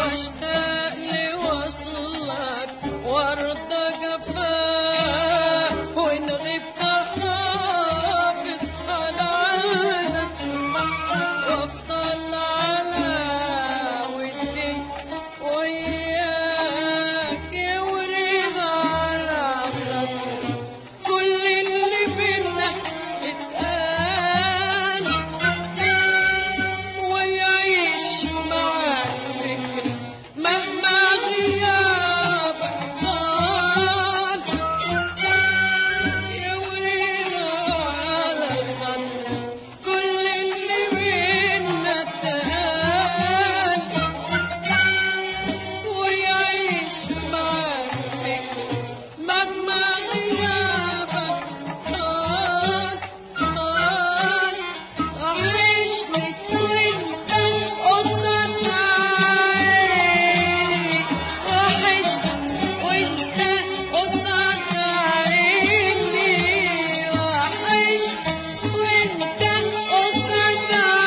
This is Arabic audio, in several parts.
واشتاق لوصلك وارضى جفاك، وان غبت حافظ على عهدك وافضل على ودي وياك ورضا على خدك. كل اللي بينا اتقال ويعيش معاك فكري مهما غيابك طال، يا ورضا على خدك. كل اللي بينا اتقال ويعيش معاك فكري مهما غيابك طال طال. وحشني وانت قصاد عيني، وحشني وانت قصاد عيني، وحشني وانت قصاد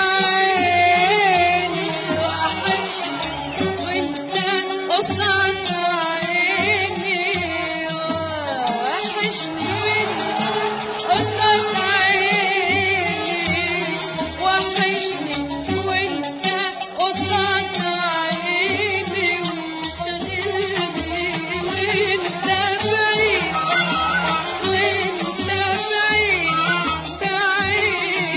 عيني، وحشني وانت قصاد عيني، وحشني وانت قصاد عيني، وحشني وانت قصاد عيني. وشغلني وانت بعيد، وانت بعيد بعيد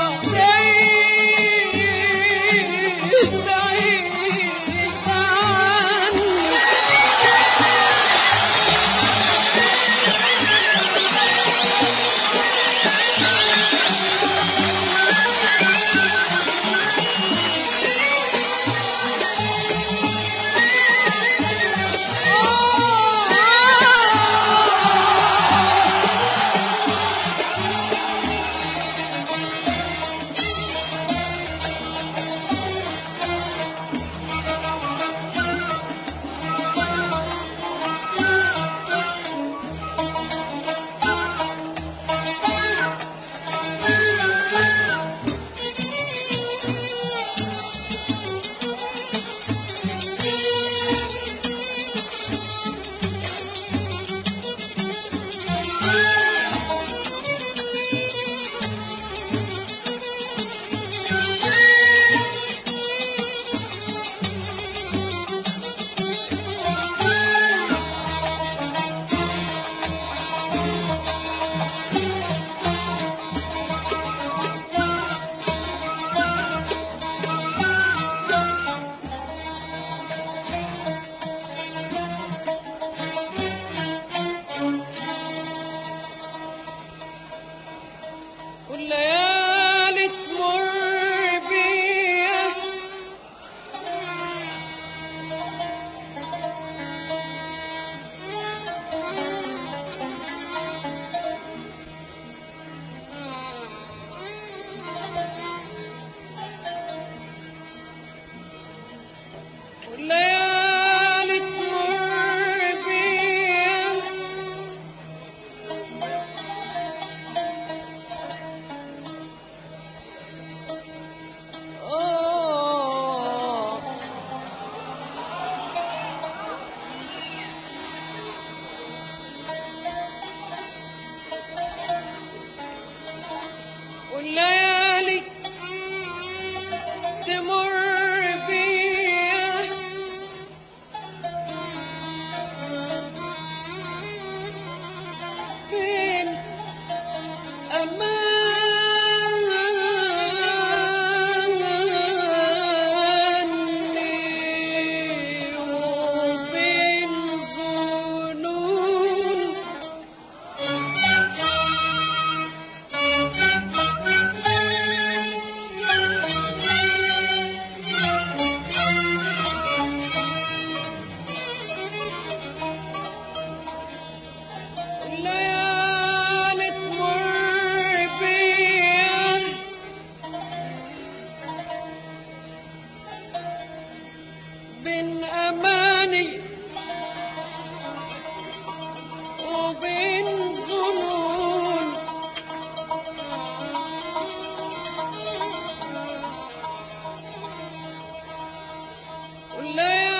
بعيد بعيد عني. والليالي تمر بيا والليالي تمر بيا والليالي تمر بيا بين أماني وبين ظنون. الليالي تمر بيا بين أماني وبين ظنون. والليالي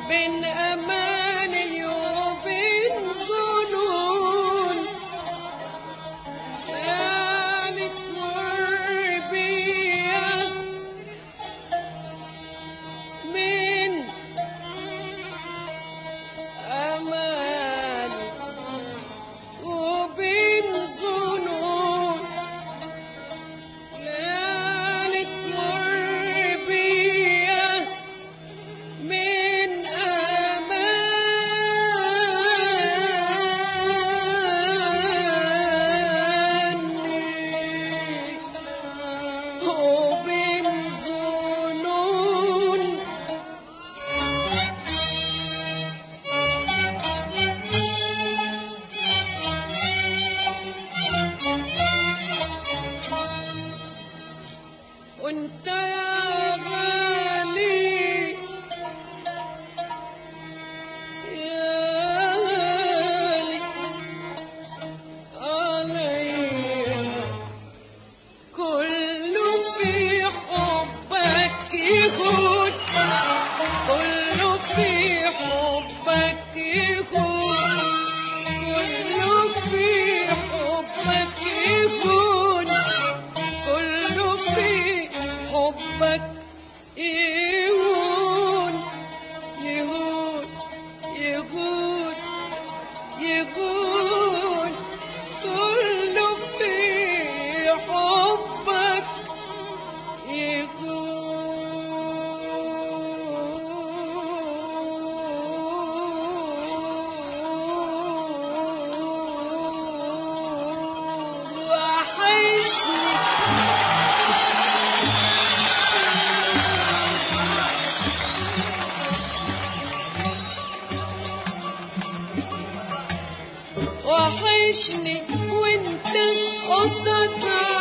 بين أماني وبين ظنون ليالي تمر بيا من أماني وبين ظنون ليالي تمر بيا من أماني وبين ظنون وانت يا غالي يا غالي عليا كله في حبك يهون كله في حبك يهون كله في حبك يهون كله في حبك يهون يهون يهون يهون كله في حبك يهون وحشني وحشني وانت قصدك